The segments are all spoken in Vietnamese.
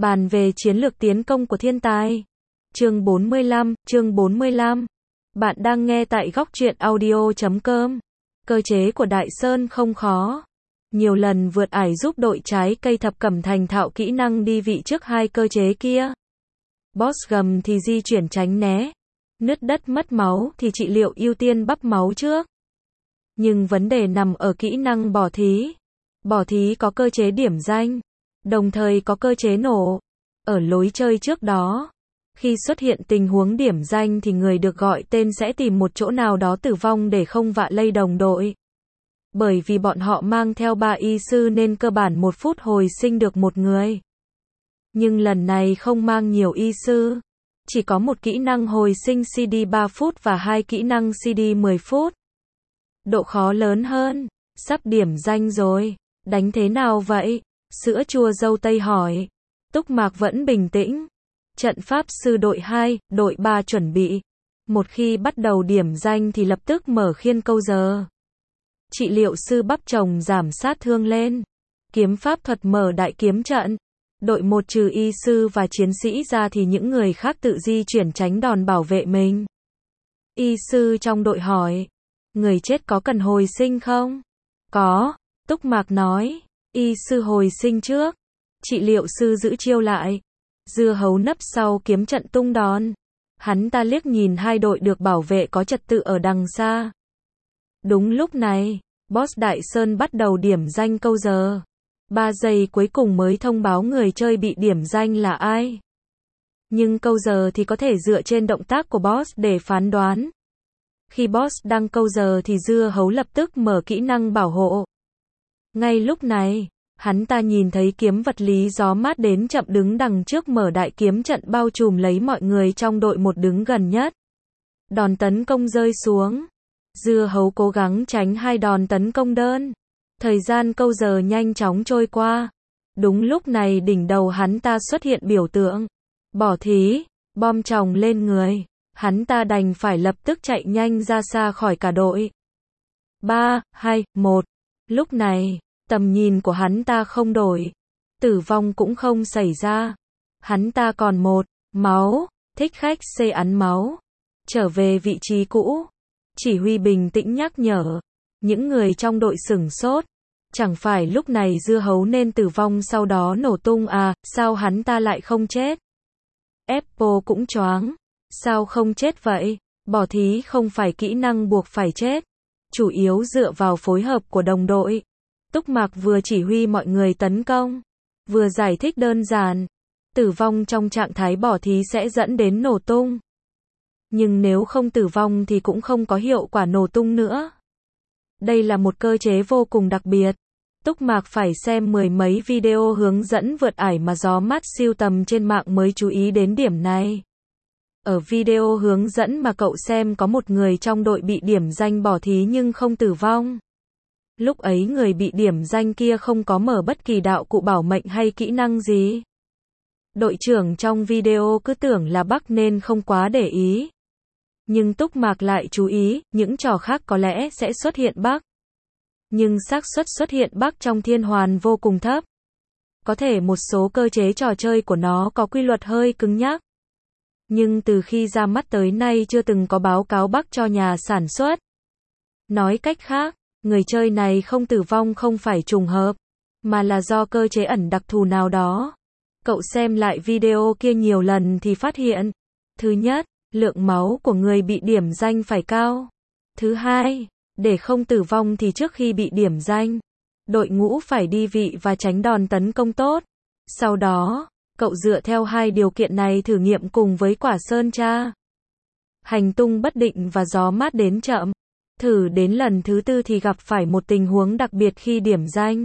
Bàn về chiến lược tiến công của thiên tài. Chương 45. Bạn đang nghe tại góc truyện audio.com. Cơ chế của Đại Sơn không khó. Nhiều lần vượt ải giúp đội trái cây thập cẩm thành thạo kỹ năng đi vị trước hai cơ chế kia. Boss gầm thì di chuyển tránh né. Nứt đất mất máu thì trị liệu ưu tiên bắp máu trước. Nhưng vấn đề nằm ở kỹ năng bỏ thí. Bỏ thí có cơ chế điểm danh, đồng thời có cơ chế nổ. Ở lối chơi trước đó, khi xuất hiện tình huống điểm danh thì người được gọi tên sẽ tìm một chỗ nào đó tử vong để không vạ lây đồng đội. Bởi vì bọn họ mang theo 3 y sư nên cơ bản 1 phút hồi sinh được một người. Nhưng lần này không mang nhiều y sư. Chỉ có một kỹ năng hồi sinh CD 3 phút và 2 kỹ năng CD 10 phút. Độ khó lớn hơn. Sắp điểm danh rồi. Đánh thế nào vậy? Sữa chua dâu tây hỏi. Túc Mạc vẫn bình tĩnh. Trận pháp sư đội 2, đội 3 chuẩn bị. Một khi bắt đầu điểm danh thì lập tức mở khiên câu giờ. Trị liệu sư bắp chồng giảm sát thương lên. Kiếm pháp thuật mở đại kiếm trận. Đội 1 trừ y sư và chiến sĩ ra thì những người khác tự di chuyển tránh đòn bảo vệ mình. Y sư trong đội hỏi. Người chết có cần hồi sinh không? Có. Túc Mạc nói. Y sư hồi sinh trước. Trị liệu sư giữ chiêu lại. Dưa hấu nấp sau kiếm trận tung đòn. Hắn ta liếc nhìn hai đội được bảo vệ có trật tự ở đằng xa. Đúng lúc này, boss Đại Sơn bắt đầu điểm danh câu giờ. 3 giây cuối cùng mới thông báo người chơi bị điểm danh là ai. Nhưng câu giờ thì có thể dựa trên động tác của boss để phán đoán. Khi boss đăng câu giờ thì dưa hấu lập tức mở kỹ năng bảo hộ. Ngay lúc này, hắn ta nhìn thấy kiếm vật lý gió mát đến chậm đứng đằng trước mở đại kiếm trận bao trùm lấy mọi người trong đội một đứng gần nhất. Đòn tấn công rơi xuống. Dưa hấu cố gắng tránh 2 đòn tấn công đơn. Thời gian câu giờ nhanh chóng trôi qua. Đúng lúc này đỉnh đầu hắn ta xuất hiện biểu tượng. Bỏ thí, bom chồng lên người. Hắn ta đành phải lập tức chạy nhanh ra xa khỏi cả đội. 3, 2, 1. Lúc này, tầm nhìn của hắn ta không đổi. Tử vong cũng không xảy ra. Hắn ta còn 1 máu. Thích khách C ấn máu. Trở về vị trí cũ. Chỉ huy bình tĩnh nhắc nhở. Những người trong đội sửng sốt. Chẳng phải lúc này dưa hấu nên tử vong sau đó nổ tung à, sao hắn ta lại không chết? Apple cũng choáng. Sao không chết vậy? Bỏ thí không phải kỹ năng buộc phải chết. Chủ yếu dựa vào phối hợp của đồng đội. Túc Mạc vừa chỉ huy mọi người tấn công, vừa giải thích đơn giản. Tử vong trong trạng thái bỏ thí sẽ dẫn đến nổ tung. Nhưng nếu không tử vong thì cũng không có hiệu quả nổ tung nữa. Đây là một cơ chế vô cùng đặc biệt. Túc Mạc phải xem 10 mấy video hướng dẫn vượt ải mà gió mát siêu tầm trên mạng mới chú ý đến điểm này. Ở video hướng dẫn mà cậu xem có một người trong đội bị điểm danh bỏ thí nhưng không tử vong. Lúc ấy người bị điểm danh kia không có mở bất kỳ đạo cụ bảo mệnh hay kỹ năng gì. Đội trưởng trong video cứ tưởng là bug nên không quá để ý. Nhưng Túc Mạc lại chú ý, những trò khác có lẽ sẽ xuất hiện bug. Nhưng xác suất xuất hiện bug trong thiên hoàn vô cùng thấp. Có thể một số cơ chế trò chơi của nó có quy luật hơi cứng nhắc. Nhưng từ khi ra mắt tới nay chưa từng có báo cáo bug cho nhà sản xuất. Nói cách khác, người chơi này không tử vong không phải trùng hợp, mà là do cơ chế ẩn đặc thù nào đó. Cậu xem lại video kia nhiều lần thì phát hiện. Thứ nhất, lượng máu của người bị điểm danh phải cao. Thứ hai, để không tử vong thì trước khi bị điểm danh, đội ngũ phải đi vị và tránh đòn tấn công tốt. Sau đó, cậu dựa theo 2 điều kiện này thử nghiệm cùng với quả sơn tra. Hành tung bất định và gió mát đến chậm. Thử đến lần thứ 4 thì gặp phải một tình huống đặc biệt khi điểm danh.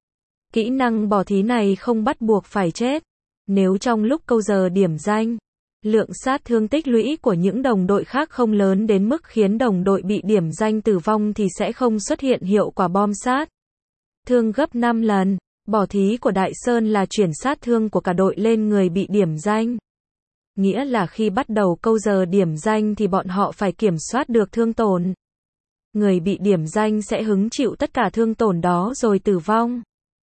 Kỹ năng bỏ thí này không bắt buộc phải chết. Nếu trong lúc câu giờ điểm danh, lượng sát thương tích lũy của những đồng đội khác không lớn đến mức khiến đồng đội bị điểm danh tử vong thì sẽ không xuất hiện hiệu quả bom sát thương gấp 5 lần. Bỏ thí của Đại Sơn là chuyển sát thương của cả đội lên người bị điểm danh. Nghĩa là khi bắt đầu câu giờ điểm danh thì bọn họ phải kiểm soát được thương tổn. Người bị điểm danh sẽ hứng chịu tất cả thương tổn đó rồi tử vong.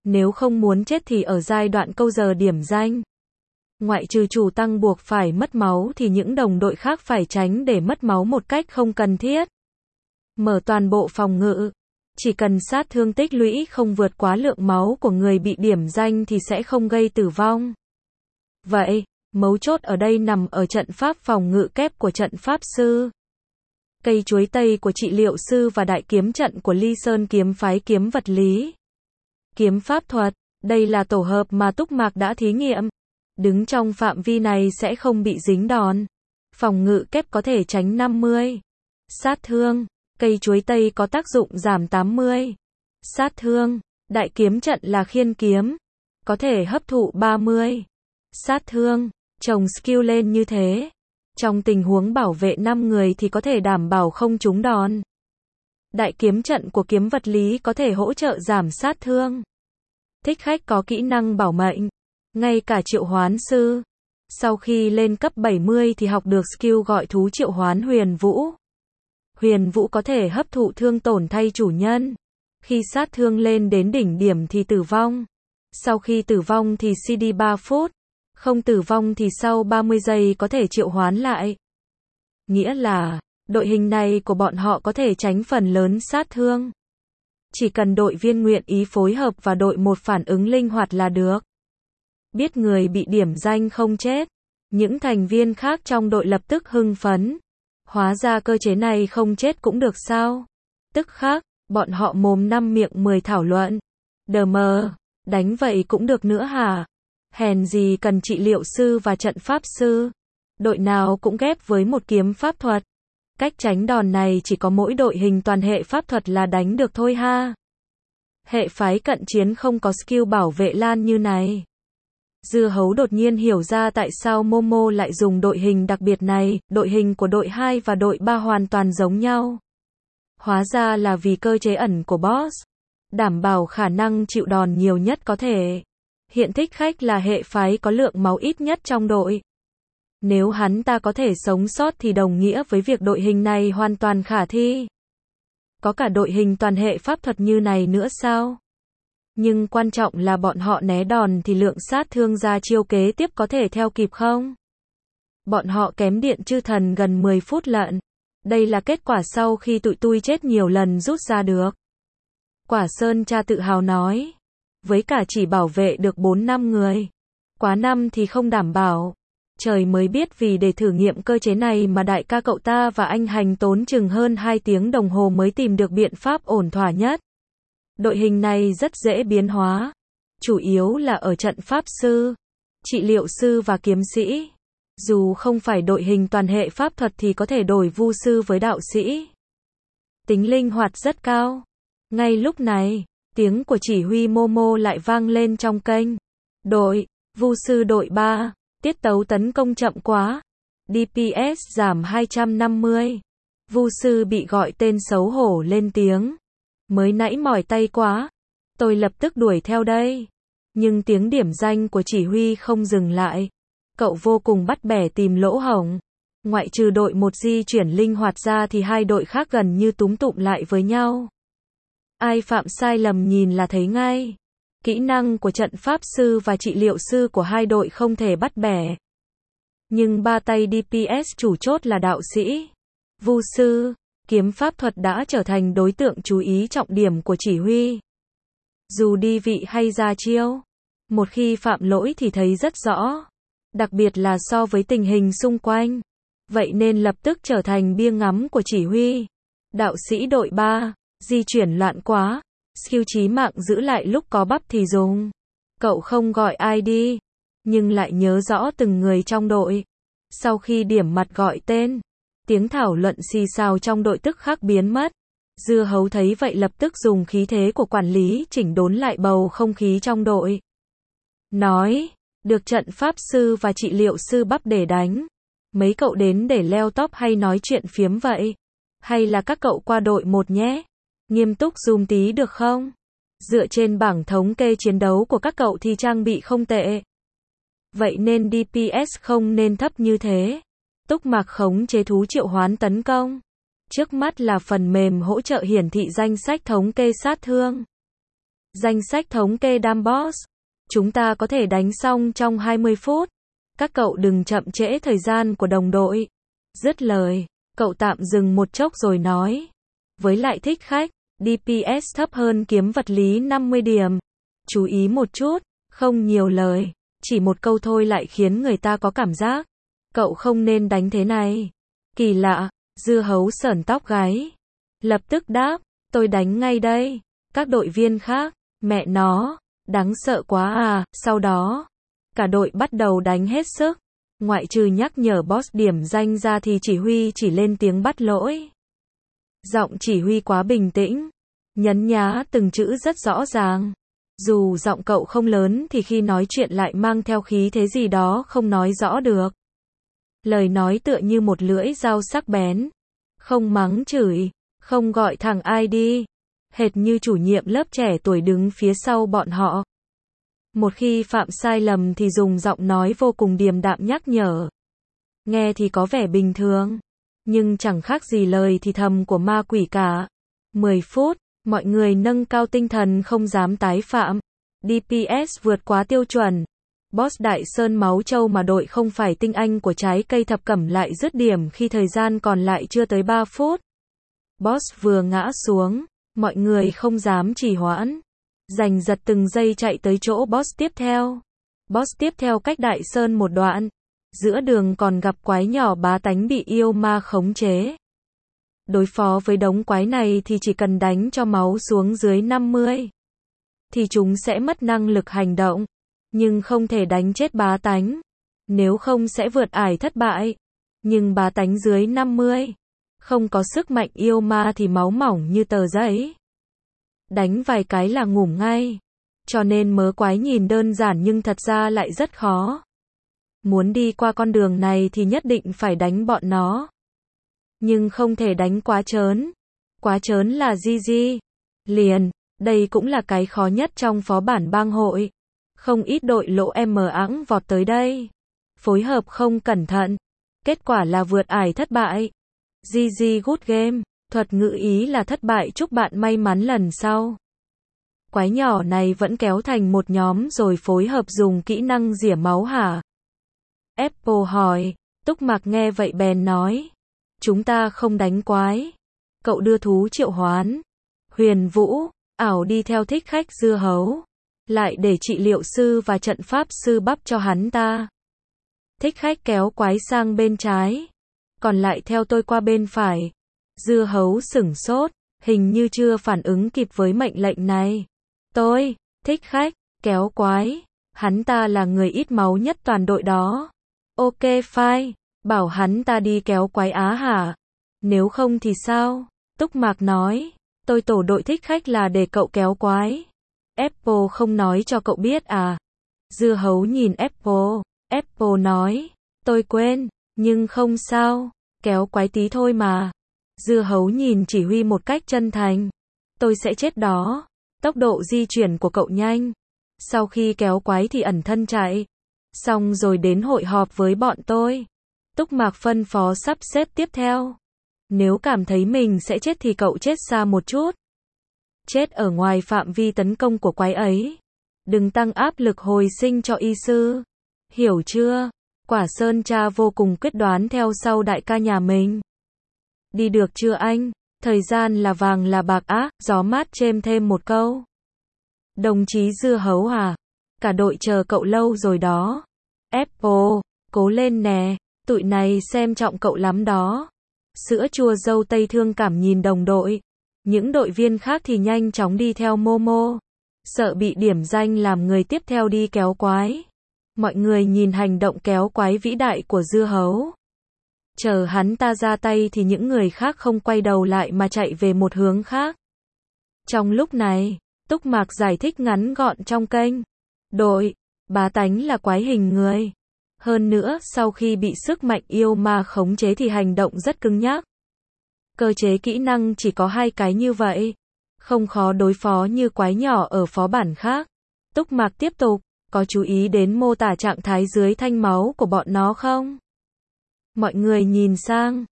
Nếu không muốn chết thì ở giai đoạn câu giờ điểm danh. Ngoại trừ chủ tăng buộc phải mất máu thì những đồng đội khác phải tránh để mất máu một cách không cần thiết. Mở toàn bộ phòng ngự. Chỉ cần sát thương tích lũy không vượt quá lượng máu của người bị điểm danh thì sẽ không gây tử vong. Vậy, mấu chốt ở đây nằm ở trận pháp phòng ngự kép của trận pháp sư. Cây chuối tây của trị liệu sư và đại kiếm trận của Ly Sơn kiếm phái kiếm vật lý. Kiếm pháp thuật, đây là tổ hợp mà Túc Mạc đã thí nghiệm. Đứng trong phạm vi này sẽ không bị dính đòn. Phòng ngự kép có thể tránh 50. Sát thương, cây chuối tây có tác dụng giảm 80. Sát thương, đại kiếm trận là khiên kiếm. Có thể hấp thụ 30. Sát thương, chồng skill lên như thế. Trong tình huống bảo vệ 5 người thì có thể đảm bảo không trúng đòn. Đại kiếm trận của kiếm vật lý có thể hỗ trợ giảm sát thương. Thích khách có kỹ năng bảo mệnh. Ngay cả triệu hoán sư. Sau khi lên cấp 70 thì học được skill gọi thú triệu hoán huyền vũ. Huyền vũ có thể hấp thụ thương tổn thay chủ nhân. Khi sát thương lên đến đỉnh điểm thì tử vong. Sau khi tử vong thì CD 3 phút. Không tử vong thì sau 30 giây có thể triệu hoán lại. Nghĩa là, đội hình này của bọn họ có thể tránh phần lớn sát thương. Chỉ cần đội viên nguyện ý phối hợp và đội một phản ứng linh hoạt là được. Biết người bị điểm danh không chết. Những thành viên khác trong đội lập tức hưng phấn. Hóa ra cơ chế này không chết cũng được sao? Tức khắc, bọn họ mồm năm miệng 10 thảo luận. Đờ mờ, đánh vậy cũng được nữa hả? Hèn gì cần trị liệu sư và trận pháp sư. Đội nào cũng ghép với một kiếm pháp thuật. Cách tránh đòn này chỉ có mỗi đội hình toàn hệ pháp thuật là đánh được thôi ha. Hệ phái cận chiến không có skill bảo vệ lan như này. Dưa hấu đột nhiên hiểu ra tại sao Momo lại dùng đội hình đặc biệt này, đội hình của đội 2 và đội 3 hoàn toàn giống nhau. Hóa ra là vì cơ chế ẩn của boss. Đảm bảo khả năng chịu đòn nhiều nhất có thể. Hiện thích khách là hệ phái có lượng máu ít nhất trong đội. Nếu hắn ta có thể sống sót thì đồng nghĩa với việc đội hình này hoàn toàn khả thi. Có cả đội hình toàn hệ pháp thuật như này nữa sao? Nhưng quan trọng là bọn họ né đòn thì lượng sát thương ra chiêu kế tiếp có thể theo kịp không? Bọn họ kém điện chư thần gần 10 phút lận. Đây là kết quả sau khi tụi tui chết nhiều lần rút ra được. Quả Sơn cha tự hào nói. Với cả chỉ bảo vệ được 4-5 người. Quá 5 thì không đảm bảo. Trời mới biết vì để thử nghiệm cơ chế này mà đại ca cậu ta và anh Hành tốn chừng hơn 2 tiếng đồng hồ mới tìm được biện pháp ổn thỏa nhất. Đội hình này rất dễ biến hóa. Chủ yếu là ở trận pháp sư, trị liệu sư và kiếm sĩ. Dù không phải đội hình toàn hệ pháp thuật thì có thể đổi vu sư với đạo sĩ. Tính linh hoạt rất cao. Ngay lúc này, tiếng của chỉ huy Momo lại vang lên trong kênh. Đội, vu sư đội 3, tiết tấu tấn công chậm quá. DPS giảm 250. Vu sư bị gọi tên xấu hổ lên tiếng. Mới nãy mỏi tay quá. Tôi lập tức đuổi theo đây. Nhưng tiếng điểm danh của chỉ huy không dừng lại. Cậu vô cùng bắt bẻ tìm lỗ hổng. Ngoại trừ đội một di chuyển linh hoạt ra thì hai đội khác gần như túm tụm lại với nhau. Ai phạm sai lầm nhìn là thấy ngay. Kỹ năng của trận pháp sư và trị liệu sư của hai đội không thể bắt bẻ. Nhưng ba tay DPS chủ chốt là đạo sĩ, vu sư, kiếm pháp thuật đã trở thành đối tượng chú ý trọng điểm của chỉ huy. Dù đi vị hay ra chiêu, một khi phạm lỗi thì thấy rất rõ. Đặc biệt là so với tình hình xung quanh. Vậy nên lập tức trở thành bia ngắm của chỉ huy. Đạo sĩ đội 3, di chuyển loạn quá. Skill chí mạng giữ lại lúc có bắp thì dùng. Cậu không gọi ai đi, nhưng lại nhớ rõ từng người trong đội. Sau khi điểm mặt gọi tên, tiếng thảo luận xì xào trong đội tức khắc biến mất. Dưa hấu thấy vậy lập tức dùng khí thế của quản lý chỉnh đốn lại bầu không khí trong đội. Nói, được trận pháp sư và trị liệu sư bắp để đánh. Mấy cậu đến để leo top hay nói chuyện phiếm vậy? Hay là các cậu qua đội một nhé? Nghiêm túc zoom tí được không? Dựa trên bảng thống kê chiến đấu của các cậu thì trang bị không tệ. Vậy nên DPS không nên thấp như thế. Túc Mạc khống chế thú triệu hoán tấn công. Trước mắt là phần mềm hỗ trợ hiển thị danh sách thống kê sát thương. Danh sách thống kê đam boss. Chúng ta có thể đánh xong trong 20 phút. Các cậu đừng chậm trễ thời gian của đồng đội. Dứt lời, cậu tạm dừng một chốc rồi nói. Với lại thích khách, DPS thấp hơn kiếm vật lý 50 điểm. Chú ý một chút, không nhiều lời. Chỉ một câu thôi lại khiến người ta có cảm giác. Cậu không nên đánh thế này. Kỳ lạ, dưa hấu sởn tóc gáy. Lập tức đáp, tôi đánh ngay đây. Các đội viên khác, mẹ nó, đáng sợ quá à. Sau đó, cả đội bắt đầu đánh hết sức. Ngoại trừ nhắc nhở boss điểm danh ra thì chỉ huy chỉ lên tiếng bắt lỗi. Giọng chỉ huy quá bình tĩnh, nhấn nhá từng chữ rất rõ ràng. Dù giọng cậu không lớn thì khi nói chuyện lại mang theo khí thế gì đó không nói rõ được. Lời nói tựa như một lưỡi dao sắc bén. Không mắng chửi, không gọi thằng ai đi. Hệt như chủ nhiệm lớp trẻ tuổi đứng phía sau bọn họ. Một khi phạm sai lầm thì dùng giọng nói vô cùng điềm đạm nhắc nhở. Nghe thì có vẻ bình thường, nhưng chẳng khác gì lời thì thầm của ma quỷ cả. 10 phút, mọi người nâng cao tinh thần không dám tái phạm. DPS vượt quá tiêu chuẩn. Boss Đại Sơn máu trâu mà đội không phải tinh anh của trái cây thập cẩm lại dứt điểm khi thời gian còn lại chưa tới 3 phút. Boss vừa ngã xuống, mọi người không dám trì hoãn. Giành giật từng giây chạy tới chỗ boss tiếp theo. Boss tiếp theo cách Đại Sơn một đoạn. Giữa đường còn gặp quái nhỏ bá tánh bị yêu ma khống chế. Đối phó với đống quái này thì chỉ cần đánh cho máu xuống dưới 50. Thì chúng sẽ mất năng lực hành động. Nhưng không thể đánh chết bá tánh. Nếu không sẽ vượt ải thất bại. Nhưng bá tánh dưới 50. Không có sức mạnh yêu ma thì máu mỏng như tờ giấy. Đánh vài cái là ngủm ngay. Cho nên mớ quái nhìn đơn giản nhưng thật ra lại rất khó. Muốn đi qua con đường này thì nhất định phải đánh bọn nó. Nhưng không thể đánh quá trớn. Quá trớn là GG. Liền, đây cũng là cái khó nhất trong phó bản bang hội. Không ít đội lỗ ẵng vọt tới đây. Phối hợp không cẩn thận. Kết quả là vượt ải thất bại. GG good game. Thuật ngữ ý là thất bại, chúc bạn may mắn lần sau. Quái nhỏ này vẫn kéo thành một nhóm rồi phối hợp dùng kỹ năng rỉa máu hả? Apple hỏi. Túc Mạc nghe vậy bèn nói. Chúng ta không đánh quái. Cậu đưa thú triệu hoán. Huyền Vũ, ảo đi theo thích khách dưa hấu. Lại để trị liệu sư và trận pháp sư bắp cho hắn ta. Thích khách kéo quái sang bên trái. Còn lại theo tôi qua bên phải. Dưa hấu sửng sốt, hình như chưa phản ứng kịp với mệnh lệnh này. Tôi, thích khách, kéo quái. Hắn ta là người ít máu nhất toàn đội đó. Ok fine, bảo hắn ta đi kéo quái á hả? Nếu không thì sao? Túc Mạc nói, tôi tổ đội thích khách là để cậu kéo quái. Apple không nói cho cậu biết à? Dưa hấu nhìn Apple. Apple nói, tôi quên, nhưng không sao, kéo quái tí thôi mà. Dưa hấu nhìn chỉ huy một cách chân thành. Tôi sẽ chết đó. Tốc độ di chuyển của cậu nhanh. Sau khi kéo quái thì ẩn thân chạy. Xong rồi đến hội họp với bọn tôi. Túc Mạc phân phó sắp xếp tiếp theo. Nếu cảm thấy mình sẽ chết thì cậu chết xa một chút. Chết ở ngoài phạm vi tấn công của quái ấy. Đừng tăng áp lực hồi sinh cho y sư. Hiểu chưa? Quả Sơn Tra vô cùng quyết đoán theo sau đại ca nhà mình. Đi được chưa anh? Thời gian là vàng là bạc á, gió mát chêm thêm một câu. Đồng chí dưa hấu à? Cả đội chờ cậu lâu rồi đó. Apple, cố lên nè, tụi này xem trọng cậu lắm đó. Sữa chua dâu tây thương cảm nhìn đồng đội. Những đội viên khác thì nhanh chóng đi theo Momo. Sợ bị điểm danh làm người tiếp theo đi kéo quái. Mọi người nhìn hành động kéo quái vĩ đại của dưa hấu. Chờ hắn ta ra tay thì những người khác không quay đầu lại mà chạy về một hướng khác. Trong lúc này, Túc Mạc giải thích ngắn gọn trong kênh. Đội, bá tánh là quái hình người. Hơn nữa, sau khi bị sức mạnh yêu ma khống chế thì hành động rất cứng nhắc. Cơ chế kỹ năng chỉ có 2 cái như vậy. Không khó đối phó như quái nhỏ ở phó bản khác. Túc Mạc tiếp tục, có chú ý đến mô tả trạng thái dưới thanh máu của bọn nó không? Mọi người nhìn sang,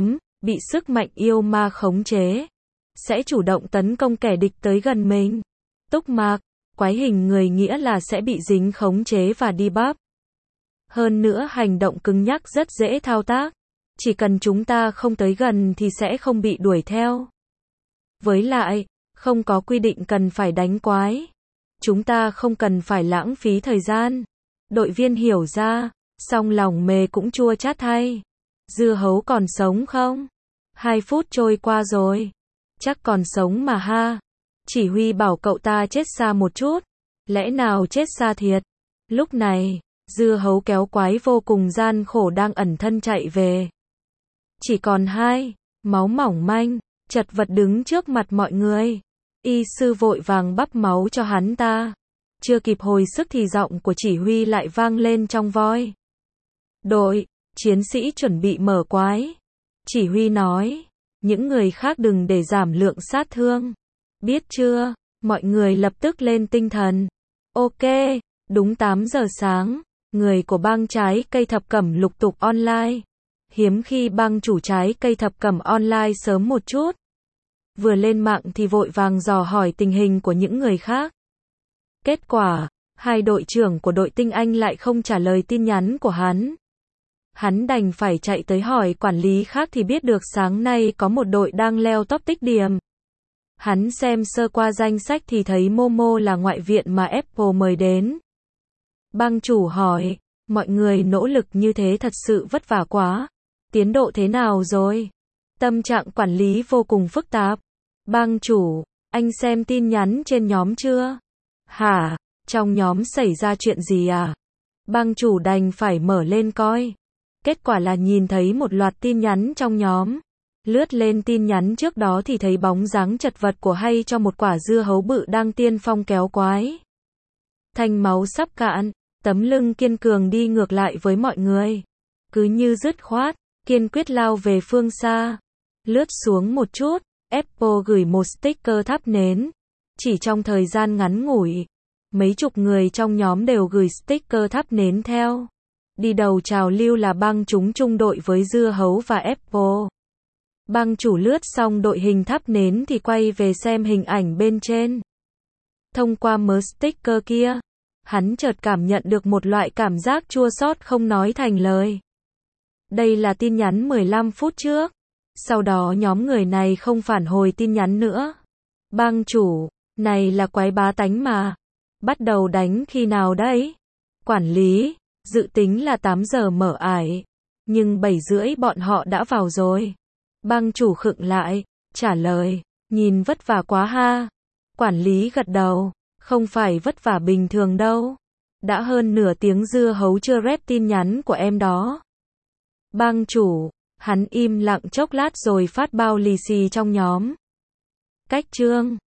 bị sức mạnh yêu ma khống chế. Sẽ chủ động tấn công kẻ địch tới gần mình. Túc mạc, quái hình người nghĩa là sẽ bị dính khống chế và debuff. Hơn nữa hành động cứng nhắc rất dễ thao tác. Chỉ cần chúng ta không tới gần thì sẽ không bị đuổi theo. Với lại, không có quy định cần phải đánh quái. Chúng ta không cần phải lãng phí thời gian. Đội viên hiểu ra, song lòng mề cũng chua chát thay. Dưa hấu còn sống không? 2 phút trôi qua rồi. Chắc còn sống mà ha. Chỉ huy bảo cậu ta chết xa một chút. Lẽ nào chết xa thiệt? Lúc này, dưa hấu kéo quái vô cùng gian khổ đang ẩn thân chạy về. Chỉ còn 2, máu mỏng manh, chật vật đứng trước mặt mọi người. Y sư vội vàng bắp máu cho hắn ta. Chưa kịp hồi sức thì giọng của chỉ huy lại vang lên trong voi. Đội, chiến sĩ chuẩn bị mở quái. Chỉ huy nói, những người khác đừng để giảm lượng sát thương. Biết chưa? Mọi người lập tức lên tinh thần. Ok, đúng 8 giờ sáng, người của bang trái cây thập cẩm lục tục online. Hiếm khi bang chủ trái cây thập cẩm online sớm một chút. Vừa lên mạng thì vội vàng dò hỏi tình hình của những người khác. Kết quả, 2 đội trưởng của đội tinh Anh lại không trả lời tin nhắn của hắn. Hắn đành phải chạy tới hỏi quản lý khác thì biết được sáng nay có một đội đang leo top tích điểm. Hắn xem sơ qua danh sách thì thấy Momo là ngoại viện mà Apple mời đến. Bang chủ hỏi, mọi người nỗ lực như thế thật sự vất vả quá. Tiến độ thế nào rồi? Tâm trạng quản lý vô cùng phức tạp. Bang chủ, anh xem tin nhắn trên nhóm chưa? Hả? Trong nhóm xảy ra chuyện gì à? Bang chủ đành phải mở lên coi. Kết quả là nhìn thấy một loạt tin nhắn trong nhóm. Lướt lên tin nhắn trước đó thì thấy bóng dáng chật vật của Hay cho một quả dưa hấu bự đang tiên phong kéo quái. Thanh máu sắp cạn, tấm lưng kiên cường đi ngược lại với mọi người. Cứ như dứt khoát, kiên quyết lao về phương xa. Lướt xuống một chút, Apple gửi một sticker thắp nến. Chỉ trong thời gian ngắn ngủi, mấy chục người trong nhóm đều gửi sticker thắp nến theo. Đi đầu trào lưu là bang chúng chung đội với dưa hấu và Apple. Bang chủ lướt xong đội hình thắp nến thì quay về xem hình ảnh bên trên. Thông qua mớ sticker kia, hắn chợt cảm nhận được một loại cảm giác chua xót không nói thành lời. Đây là tin nhắn 15 phút trước. Sau đó nhóm người này không phản hồi tin nhắn nữa. Bang chủ, này là quái bá tánh mà. Bắt đầu đánh khi nào đấy? Quản lý, dự tính là 8 giờ mở ải. Nhưng 7 rưỡi bọn họ đã vào rồi. Bang chủ khựng lại, trả lời, nhìn vất vả quá ha. Quản lý gật đầu, không phải vất vả bình thường đâu. Đã hơn nửa tiếng dưa hấu chưa rep tin nhắn của em đó. Bang chủ, hắn im lặng chốc lát rồi phát bao lì xì trong nhóm. Cách chương